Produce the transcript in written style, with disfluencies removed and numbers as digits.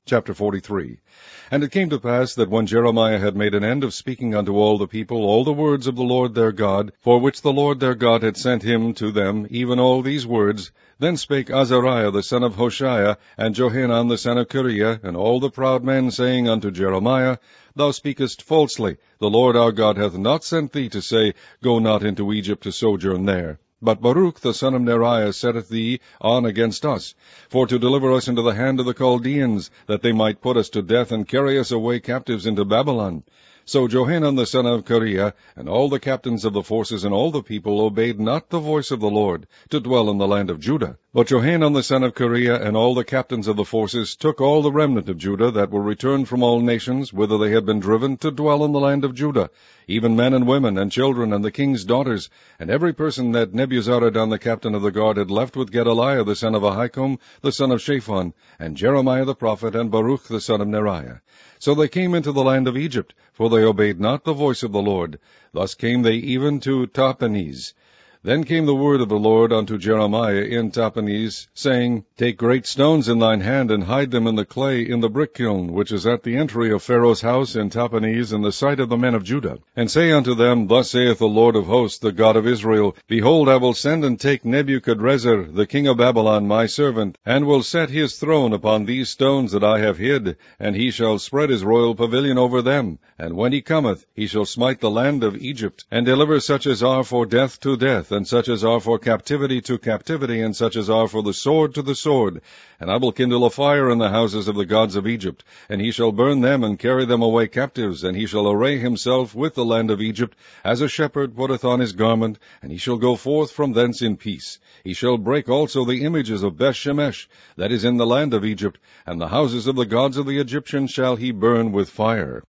Chapter 43. And it came to pass that when Jeremiah had made an end of speaking unto all the people all the words of the Lord their God, for which the Lord their God had sent him to them, even all these words, then spake Azariah the son of Hoshea, and Johanan the son of Kareah, and all the proud men, saying unto Jeremiah, Thou speakest falsely. The Lord our God hath not sent thee to say, Go not into Egypt to sojourn there. But Baruch the son of Neriah setteth thee on against us, for to deliver us into the hand of the Chaldeans, that they might put us to death, and carry us away captives into Babylon. So Johanan the son of Kareah, and all the captains of the forces, and all the people, obeyed not the voice of the Lord, to dwell in the land of Judah. But Johanan the son of Kareah, and all the captains of the forces, took all the remnant of Judah, that were returned from all nations, whither they had been driven, to dwell in the land of Judah, even men and women, and children, and the king's daughters, and every person that Nebuzaradan the captain of the guard had left with Gedaliah the son of Ahikam, the son of Shaphan, and Jeremiah the prophet, and Baruch the son of Neriah. So they came into the land of Egypt, for they obeyed not the voice of the Lord. Thus came they even to Tahpanhes. Then came the word of the Lord unto Jeremiah in Tahpanhes, saying, Take great stones in thine hand, and hide them in the clay in the brick kiln, which is at the entry of Pharaoh's house in Tahpanhes, in the sight of the men of Judah. And say unto them, Thus saith the Lord of hosts, the God of Israel, Behold, I will send and take Nebuchadrezzar, the king of Babylon, my servant, and will set his throne upon these stones that I have hid, and he shall spread his royal pavilion over them. And when he cometh, he shall smite the land of Egypt, and deliver such as are for death to death, and such as are for captivity to captivity, and such as are for the sword to the sword. And I will kindle a fire in the houses of the gods of Egypt, and he shall burn them, and carry them away captives, and he shall array himself with the land of Egypt, as a shepherd putteth on his garment, and he shall go forth from thence in peace. He shall break also the images of Beth-Shemesh, that is in the land of Egypt, and the houses of the gods of the Egyptians shall he burn with fire.